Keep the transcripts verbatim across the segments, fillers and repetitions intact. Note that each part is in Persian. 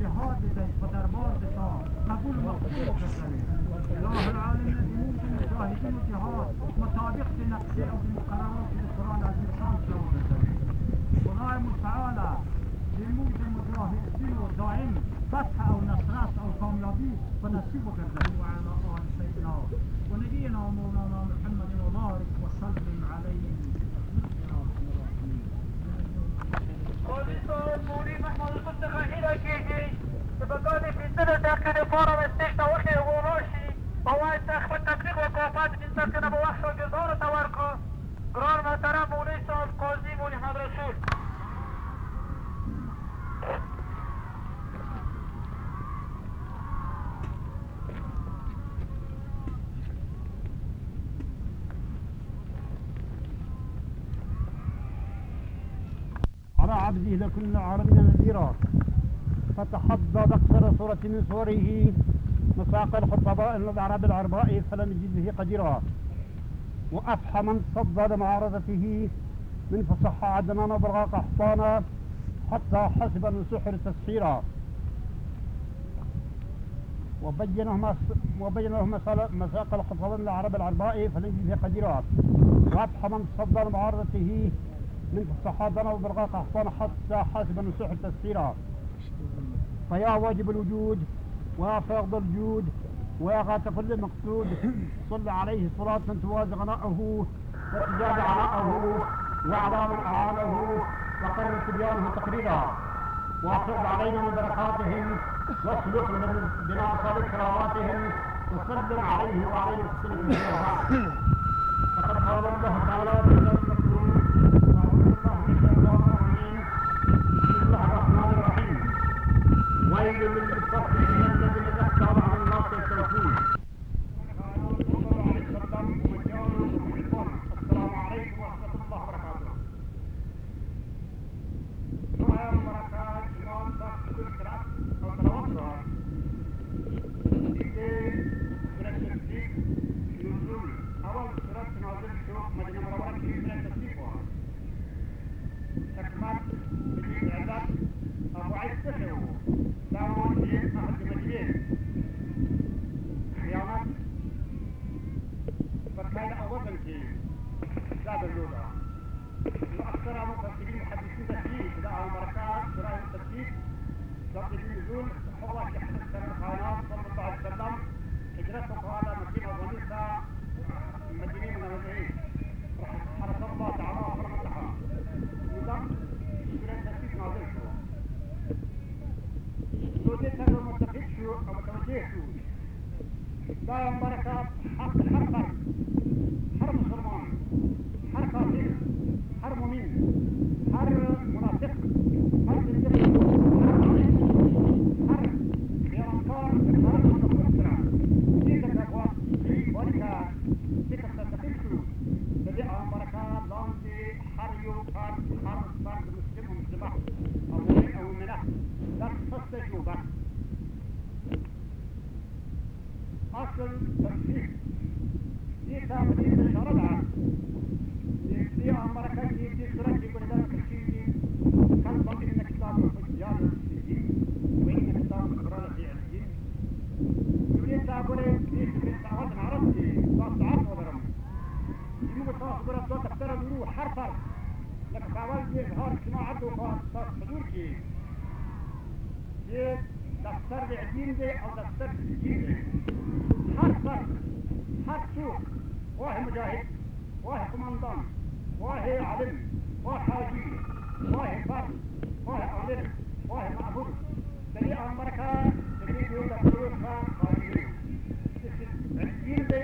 جهاد بدهید و دربار تا قبول مقبول بکنید. الله العالمین جنود مجاهدین و جهاد مطابق نقشه و مقررات قرآن عزیز شان جواب بدهید. خدای متعال جنود مجاهدین و دائم فتح او نصرت او کامیابی و نصیب بگردید. و علی آل سیدنا و نبینا مولانا محمد و بارک و سلم علیه. قاضي المولي محمد المصطفى إلى كيجي بقالي في سنة تأكد فارم استيشتا وخي غوراشي بوايد تأخذ تبليغ وقوافات من سكن أبو وحش وجزارة توركو قرار محترم مولي صاحب قاضي مولي حمد رسول. على عبده لكل عربنا نذيرا فتحضى بأكثر صورة من صوره مساق الخطباء العرب العرباء فلم يجد به قديرا وأفحى من صد لمعارضته من فصح عدنان وبرغى قحطانا حتى حسب من سحر تسحيرا وبينهم وبينهم مساق الخطباء العرب العرباء فلم يجد به قديرا وأفحى من صد لمعارضته من فصحاتنا وبرغاء قحطان حتى حاسبا نسوح التسخيرا. فيا واجب الوجود ويا فيض الجود ويا غاية كل مقصود صل عليه صلاة توازي غناءه وتجاب عناءه وعلى من أعانه وقرر تبيانه تقريرا وافرض علينا من بركاتهم واسلك من بناء صالح كراماتهم وسلم عليه وعليه السلام فقد قال الله تعالى في المكتوب ويل للمتصدقين الذين ذكروا عن الناس التوحيد. السلام عليكم ورحمة الله وبركاته. سؤال بركات إمام صاحب الكرة أو تلوثها. إذن سورة التسليم نزول أول سورة نازل شوق مدينة منورة في سورة التسليم. تكمل بدين عدد أبو عيد تشعو داود جيد أحد مجيد خيانات فكان أولا جيد زاد اللغة وأكثر مفسرين محدثين تسليم بدأوا بركات سورة التسليم ضبط النزول الله يحدث سنة الخيانات صلى الله عليه وسلم هجرته على مدينة ظنيسة المدينين من المدينين حرس الله تعالى وفرمتها نظام سورة التسليم نازل شو سوديت هذا متفق شو أو متوجه شو دائما بركات حق الحرب حرب مسلمان حرب كافر حرب مؤمن حرب منافق حرب زندق حرب خيانكار حرب متفكرة ديك الأخوات ولك ديك التفق شو بدأ بركات لانتي حريو حرب حرب صار مسلم ومسلمة أو أو ملاك لا تصدقوا بس أصل تفسير دي تابعين الشرطة دي أمريكا دي دي سورة دي كل ذلك الشيء كان ضمن إن كتاب الفجار الدين وإن كتاب القرآن في الدين دي تابعين دي سورة تعود عرب دي صار تعرف وضرم دي مو بتصاص قرآن صوت تفترى دروح حرفر لك تعود دي إظهار اجتماع عدو صار حضور كي دي دفتر الدين دي أو دفتر الدين دي حق فرق حق سوق واحد مجاهد واحد كوماندان واحد علم واحد حاجي واحد فرق واحد علم واحد معبود دليل أمريكا دليل يوم دفتر خارجي الدين دي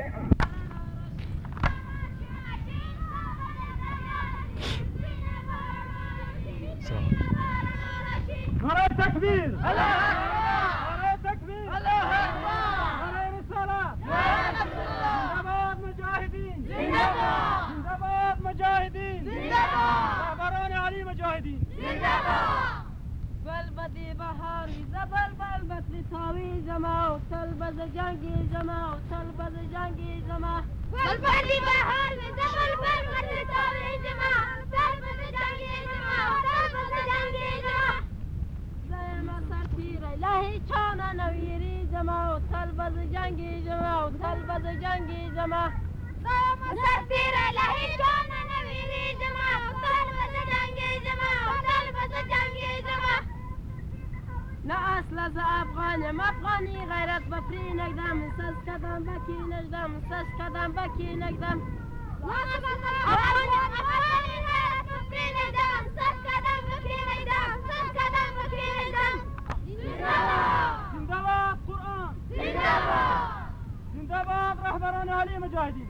نرى تكبير الله نرى تكبير الله نرى رسالة يا رسول الله زندباد مجاهدين زندباد زندباد مجاهدين زندباد براني علي مجاهدين زندباد بلبدي بهاري زبل بلبس لطاوي جماع تلبز جنگي جماع تلبز جنگي جماع بلبدي بهاري زبل بلبس لطاوي جماع تلبز جنگي جماع تلبز جنگي جماع زي ما صار في لا چان نویری جمع و تلبز جنگی جمع و تلبز جنگی جمع سلام سفیر لهی چان نویری جمع و تلبز جنگی جمع و تلبز جنگی جمع نه اصل از افغانم افغانی غیرت بفری نگدم سس کدم بکی نجدم سس کدم بکی نگدم افغانی افغانی غیرت بفری نگدم سس کدم بکی نگدم سس کدم بکی نگدم زنده‌باد قرآن زنده‌باد زنده‌باد رهبران عالی مجاهدین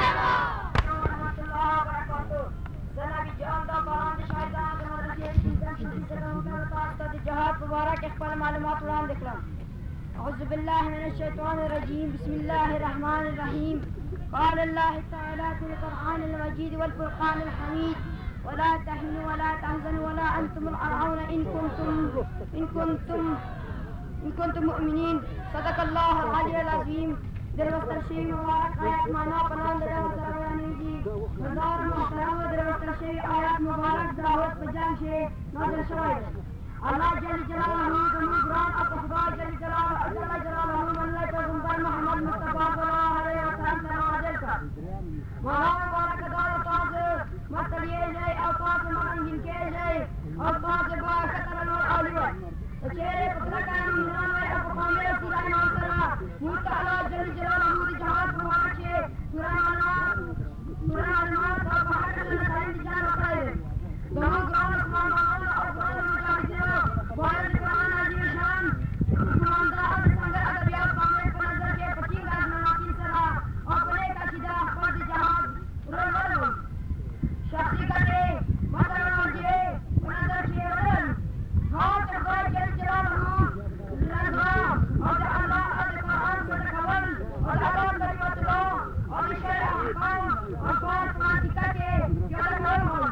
جنابی جان دا قرآن شاهدان د مدرسې د شهید سره تاسو د جهاد مبارک خپل معلومات وړاندې کړم اعوذ بالله من الشیطان الرجیم بسم الله الرحمن الرحیم قال الله تعالى في القرآن المجيد والفرقان الحميد ولا تهنوا ولا تحزنوا ولا أنتم الأرعون إن كنتم إن كنتم إن كنتم مؤمنين صدق الله العلي العظيم دروستر شوی مبارک آیات معنا پران د دغه سره بیانېږي مدار محترم دروستر شوی آیات مبارک دعوت په جنګ کې نازل شوی دی الله جل جلاله زموږ ګران او خدای جل جلاله جل جلاله موږ پیغمبر محمد مصطفی صلی الله علیه وسلم سره نازل کړ معنا مبارک دا تاسو مستریږئ او تاسو مغنګین کېږئ او تاسو به خطر نور اولوئ چهره پتلا کانی ایمان وی اپا قامی رسول ایمان سرا موت تعالی جل جلال امور جهاد مبارک ہے سورہ معلومات سورہ معلومات اور بحق اللہ تعالی جان وقائے دونوں گران اسمان اللہ اور گران مجاہدین بارد قرآن عظیم شان مسلماندار سنگر ادبیات قامی پر نظر کے پچین راج مناقین سرا اور بلے کا شدہ فرد جہاد رول شخصی کتے مدر رانجے پر نظر کے رول ہاں خدای جل جلاله رضا اور اللہ اور قرآن کو تکول اور ادا کلمت اللہ اور شرع احکام اور پانچ ماتیکا کے یاد نور ہو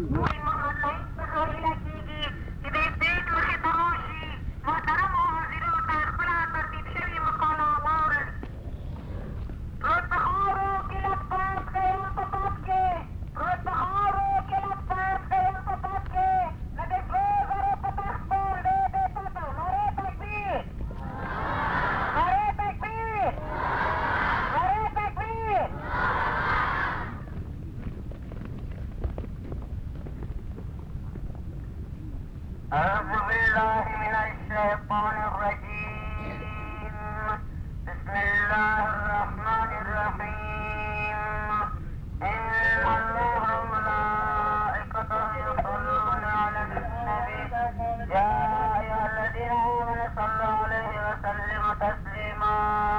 أعوذ بالله من الشيطان الرجيم بسم الله الرحمن الرحيم إن الله وملائكته يصلون على النبي يا أيها الذين آمنوا صلوا عليه وسلموا تسليما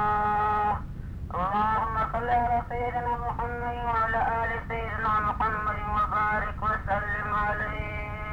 اللهم صل على سيدنا محمد وعلى آل سيدنا محمد وبارك وسلم عليه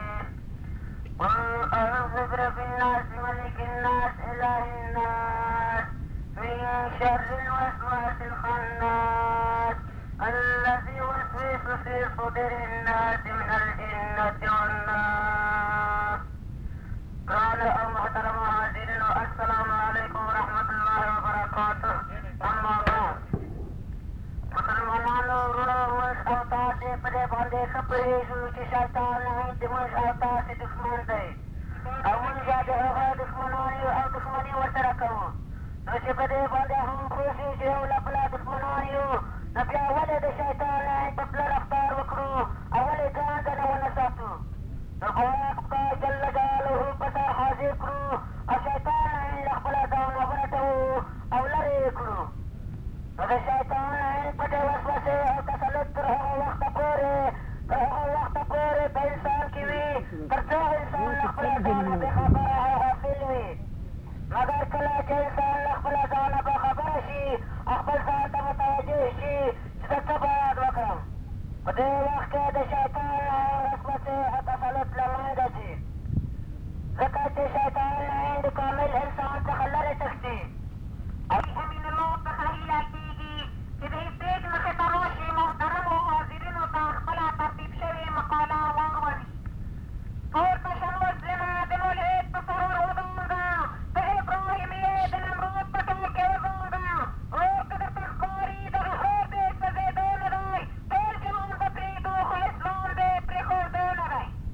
قل أعوذ برب الناس ملك الناس إله الناس من شر الوسواس الخناس الذي يوسوس في صدور الناس من الجنة والناس قال المحترم حاضرين السلام عليكم ورحمة الله وبركاته أما بعد مسلمانانو ورونو موږ او تاسې په دې باندې ښه پوهېږو چې شیطان لعنت د موږ او تاسې دښمن دی او موږ بیا د هغه دښمنان یو او دښمني ورسره کوو نو چې په دې باندې هم پوه شو چې یو له بله دښمنان یو نو بیا ولې د شیطان لعنت په پله رفتار وکړو او ولې ځان ځنه ونه ساتو نو ګواک خدای جل جلاله په سر حاضر کړو او شیطان لعنت له خپله ځانه ورټوو او لرې یې کړو نو د شیطان لعنت پټې وسوسې او تسلط تر هغه وخته پورې تر هغه وخته پورې په انسان کې وي تر څو انسان له خپله ځانه بېخبره او غافل وي مګر کله چې انسان له خپله ځانه باخبره شي او خپل ځان ته متوجه شي چې زه څه باید وکړم په دې وخت کې د شیطان وسوسې او تسلط له منځه ځي ځکه چې شیطان لعین د کامل انسان څخه لرې تښتي او امین الله څخه هیله کېږي چې د سټیج مخې ته راشي محترمو حاضرینو ته خپله ترتیب شوې مقاله واوري پورته شه مسلمه د ملحد په سرور وځانده د ابراهیمیې د نمرود په ټول کې وځانده اور که درته ښکاري دغه خور دې سوځېدو نه دی ټول جهان به پرېږدو خو اسلام دې پرېښودو نه دی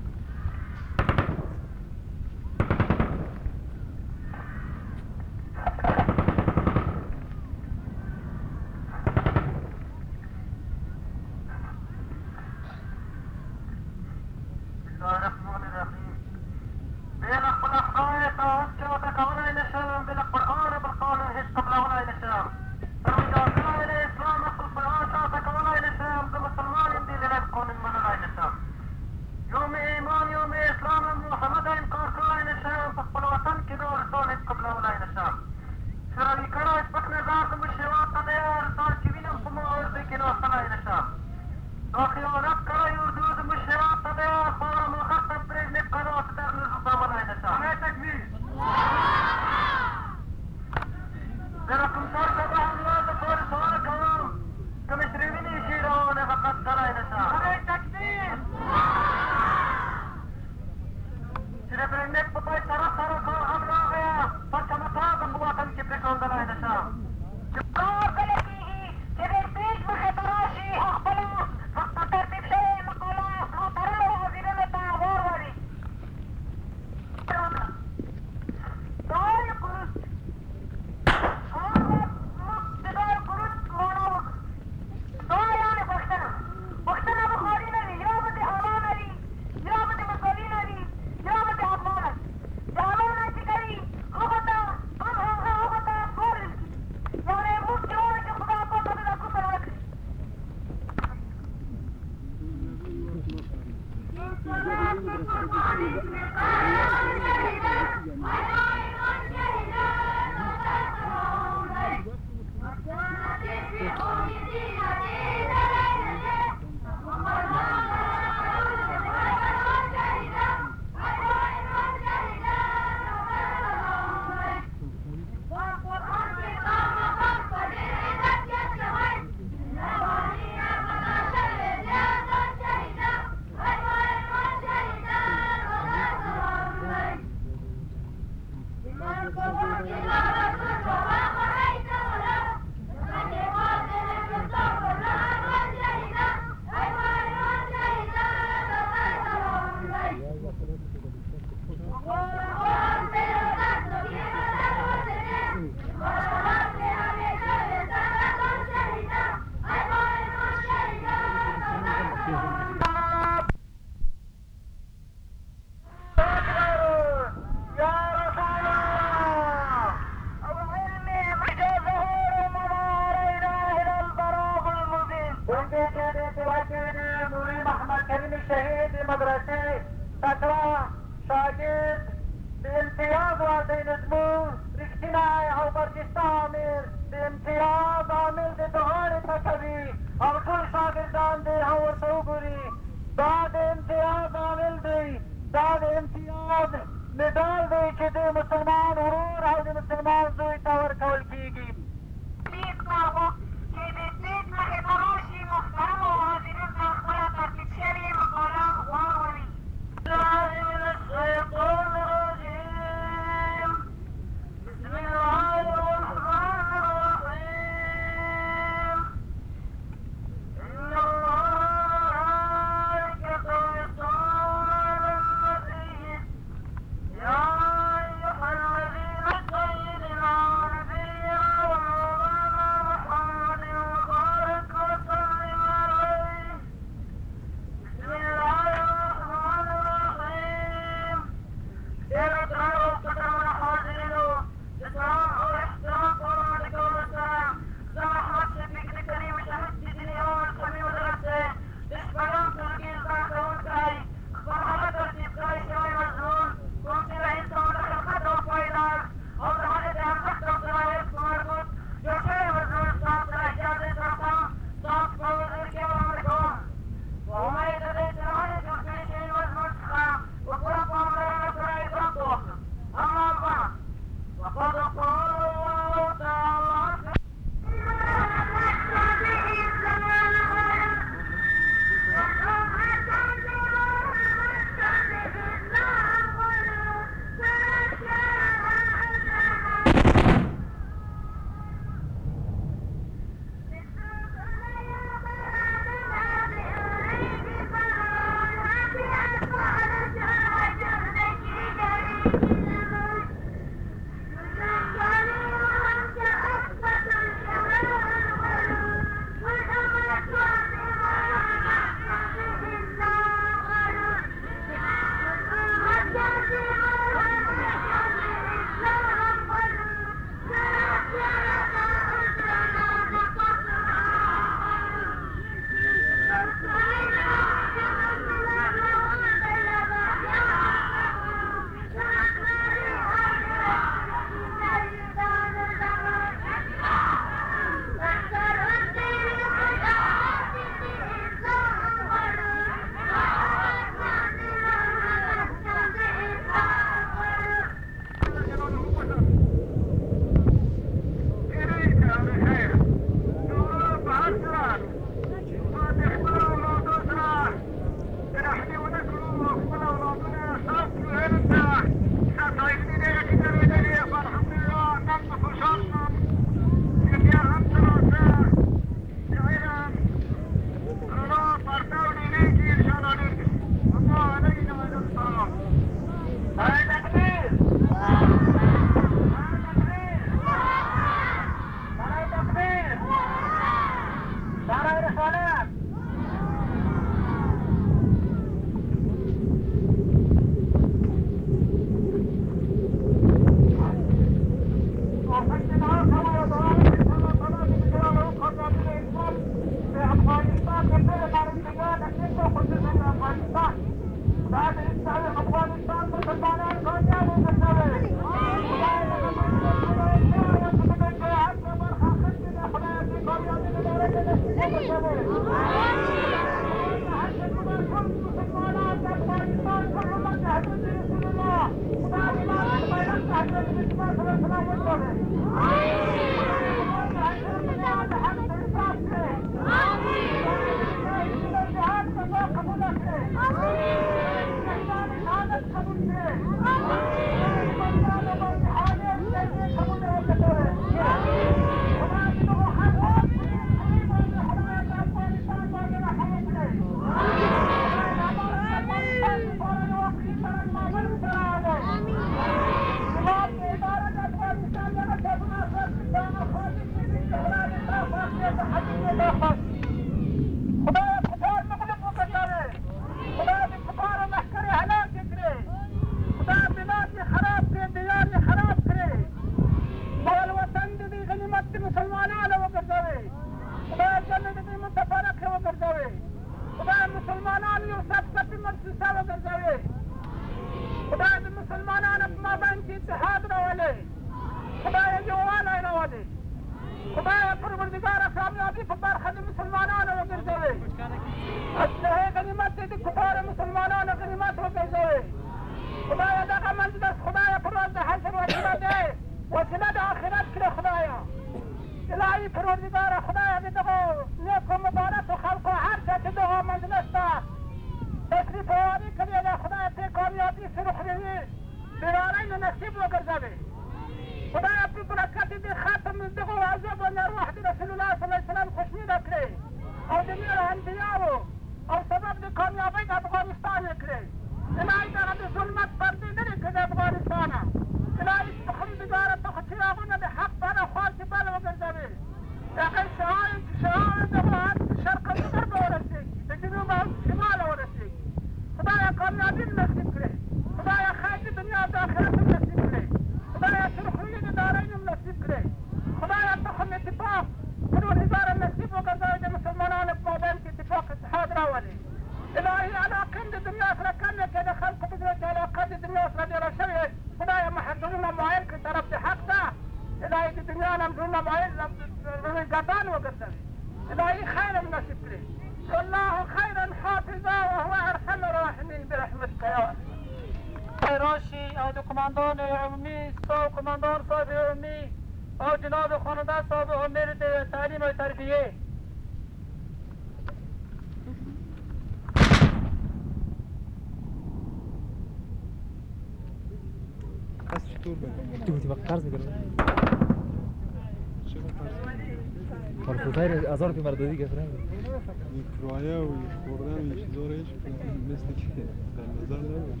خرفوتای هزار پی مردادی گفتن این کرایه و خوردن و چیزا رو هیچ مثل که در نظر نبود.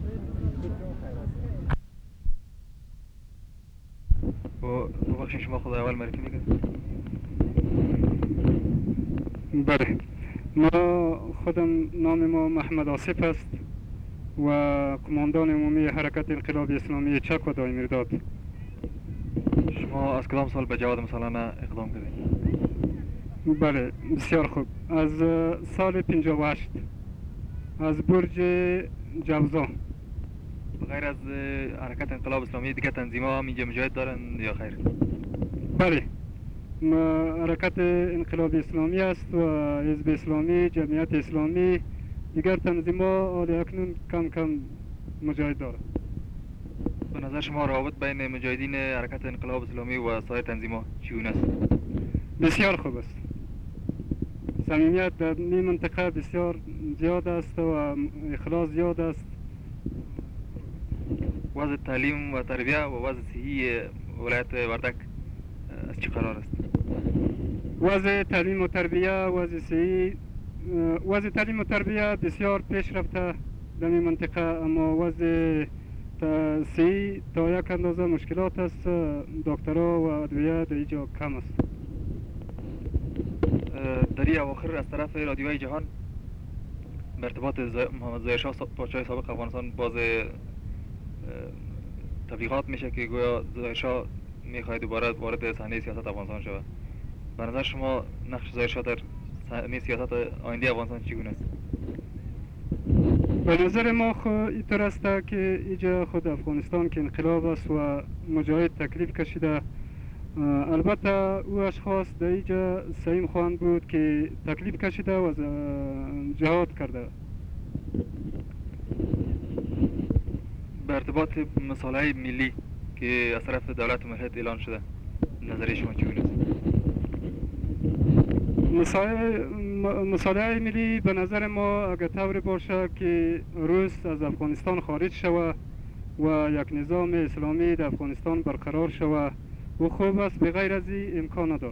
و بخشین شما خدا اول معرفی میکنید. بله، ما خودم نام ما محمد آصف است و کماندان عمومی حرکت انقلاب اسلامی چک و دایمیرداد. شما از کدام سال به جواد مسلحانه اقدام کردید؟ بله، بسیار خوب. از سال پنجاه و هشت از برج جوزا. غیر از حرکت انقلاب اسلامی دیگه تنظیم‌ها هم اینجا مجاهد دارن یا خیر؟ بله، حرکت انقلاب اسلامی است و حزب اسلامی، جمعیت اسلامی، دیگر تنظیم‌ها حالی اکنون کم کم مجاهد دارند. به نظر شما روابط بین مجاهدین حرکت انقلاب اسلامی و سایر تنظیم‌ها چگونه است؟ بسیار خوب است. صمیمیت در این منطقه بسیار زیاد است و اخلاص زیاد است. وضع تعلیم و تربیه و وضع صحی ولایت وردک از چه قرار است؟ وضع تعلیم و تربیه، وضع صحی، وضع تعلیم و تربیه بسیار پیش رفته در این منطقه، اما وضع صحی تا یک اندازه مشکلات است. دکترها و ادویه در اینجا کم است. در این اواخر از طرف رادیوهای جهان به ارتباط محمد ظاهرشاه پادشاه سابق افغانستان باز تبلیغات میشه که گویا ظاهرشاه میخواهد دوباره وارد صحنه سیاست افغانستان شود. به نظر شما نقش ظاهرشاه در صحنه سیاست آینده افغانستان چگونه است؟ به نظر ما خود اینطور است که اینجا خود افغانستان که انقلاب است و مجاهد تکلیف کشیده اه، البته او اشخاص در اینجا سعیم خواهند بود که تکلیف کشیده و از اه، جهاد کرده. به ارتباط مسائل ملی که از طرف دولت و ملت اعلان شده، نظر شما چگونه است؟ مسائل مسائل ملی به نظر ما اگر طوری باشه که روس از افغانستان خارج شود و یک نظام اسلامی در افغانستان برقرار شود و خوب است، به غیر از این امکان نداره.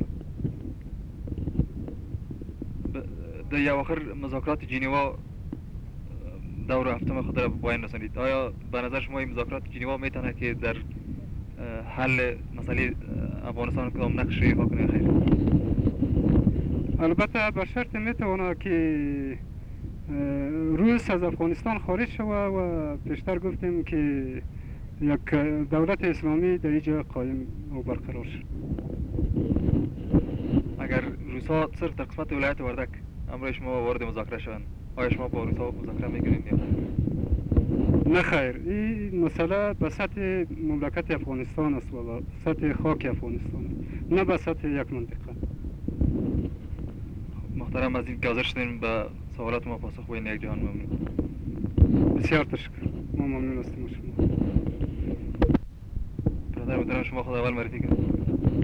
ب- در اواخر مذاکرات ژنوا دور هفتم خود را به پایان رسانید. آیا به نظر شما این مذاکرات ژنوا میتونه که در اه، حل مسئله اه، افغانستان کدام نقش ایفا کنه خیر؟ البته به شرط میتونه که اه، روس از افغانستان خارج شود و پیشتر گفتیم که یک دولت اسلامی در اینجا قایم و برقرار شد. اگر روسا صرف در قسمت ولایت وردک امر شما وارد مذاکره شوند، آیا شما با روسا مذاکره میکنید یا نه؟ نه خیر، این مسئله به سطح مملکت افغانستان است و به سطح خاک افغانستان است، نه به سطح یک منطقه. محترم، از این که حاضر شدین به سوالات ما پاسخ بدین، یک جهان ممنون. بسیار تشکر، ما ممنون هستیم از شما. برادر محترم، شما خود اول معرفی کنید.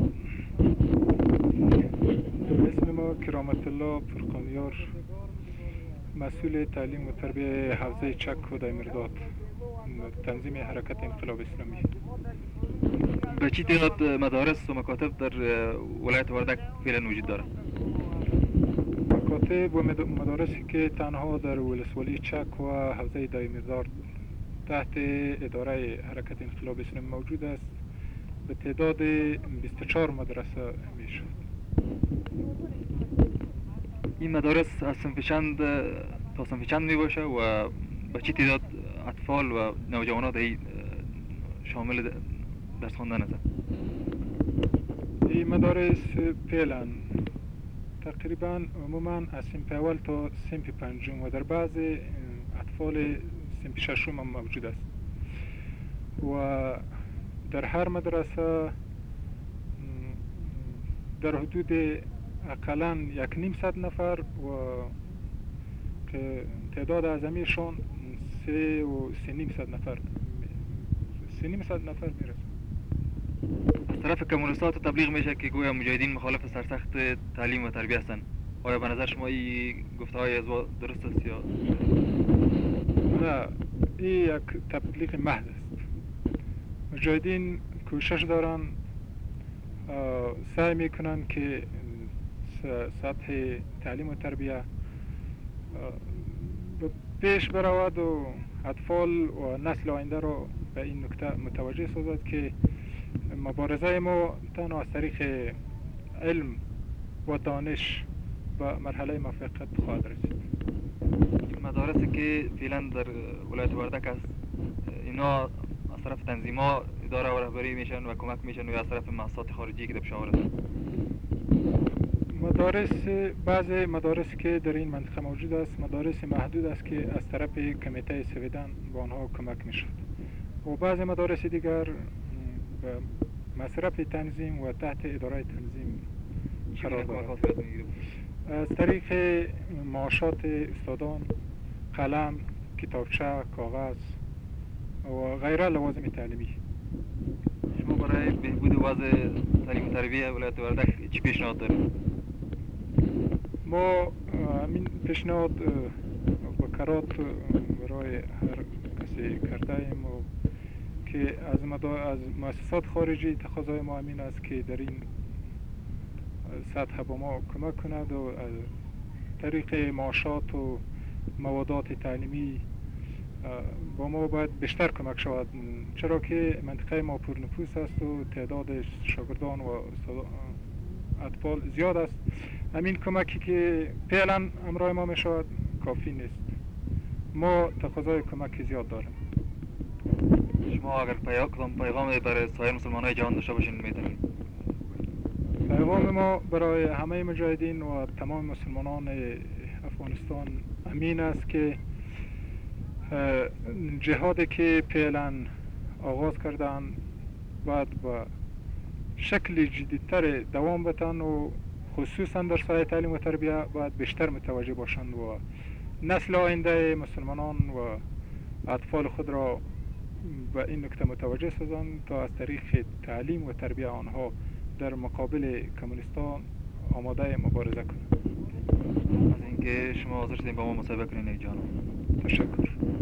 اسم ما کرامت الله فرقانیار، مسئول تعلیم و تربیه حوزه چک و دایمرداد، تنظیم حرکت انقلاب اسلامی. به چی تعداد مدارس و مکاتب در ولایت وردک فعلا وجود داره؟ مکاتب و مد- مدارسی که تنها در ولسوالی چک و حوزه دایمرداد تحت اداره حرکت انقلاب اسلامی موجود است به تعداد بیست و چهار مدرسه می شود. این مدارس از صنف چند تا صنف چند می باشه و به چی تعداد اطفال و نوجوانان در این شامل درس خواندن است؟ این مدارس فعلا تقریبا عموما از صنف اول تا صنف پنجم و در بعض اطفال صنف ششم هم موجود است و در هر مدرسه در حدود اقلا یک نیم صد نفر و که تعداد اعظمیشان سه و سه نیم صد نفر سه نیم صد نفر میرسه. از طرف کمونیستات تبلیغ میشه که گویا مجاهدین مخالف سرسخت تعلیم و تربیت هستند. آیا به نظر شما این گفته های از درست است یا نه؟ این یک تبلیغ محض است. مجاهدین کوشش دارن سعی میکنن که سطح تعلیم و تربیه پیش برود و اطفال و نسل آینده رو به این نکته متوجه سازد که مبارزه ما تنها از طریق علم و دانش به مرحله موفقیت خواهد رسید. مدارسی که فعلا در ولایت وردک است، اینا از طرف تنظیم‌ها اداره و رهبری میشن و کمک میشن یا از طرف مؤسسات خارجی که در پشاور هستند؟ مدارس بعض مدارس که در این منطقه موجود است مدارس محدود است که از طرف کمیته سویدن به آنها کمک میشد و بعض مدارس دیگر به مصرف تنظیم و تحت اداره تنظیم قرار دارد. از طریق معاشات استادان، قلم، کتابچه، کاغذ و غیره لوازم تعلیمی. شما برای بهبود وضع تعلیم و تربیت ولایت وردک چی پیشنهاد دارید؟ ما همین پیشنهاد و کرات برای هر کسی کرده ایم و که از مدا... از مؤسسات خارجی تقاضای ما همین است که در این سطح با ما کمک کند و از طریق معاشات و موادات تعلیمی با ما باید بیشتر کمک شود، چرا که منطقه ما پرنفوس است و تعداد شاگردان و اطفال زیاد است. همین کمکی که فعلا همراه ما می شود کافی نیست. ما تقاضای کمک زیاد داریم. شما اگر پیام پیغام برای سایر مسلمانای جهان داشته باشین میتونید؟ پیغام ما برای همه مجاهدین و تمام مسلمانان افغانستان امین است که جهادی که فعلا آغاز کردن بعد با شکل جدیدتر دوام بدن و خصوصا در ساحه تعلیم و تربیه باید بیشتر متوجه باشند و نسل آینده مسلمانان و اطفال خود را به این نکته متوجه سازند تا از طریق تعلیم و تربیه آنها در مقابل کمونیستان آماده مبارزه کنند. از اینکه شما حاضر شدین با ما مصاحبه کنین یک جانم. تشکر.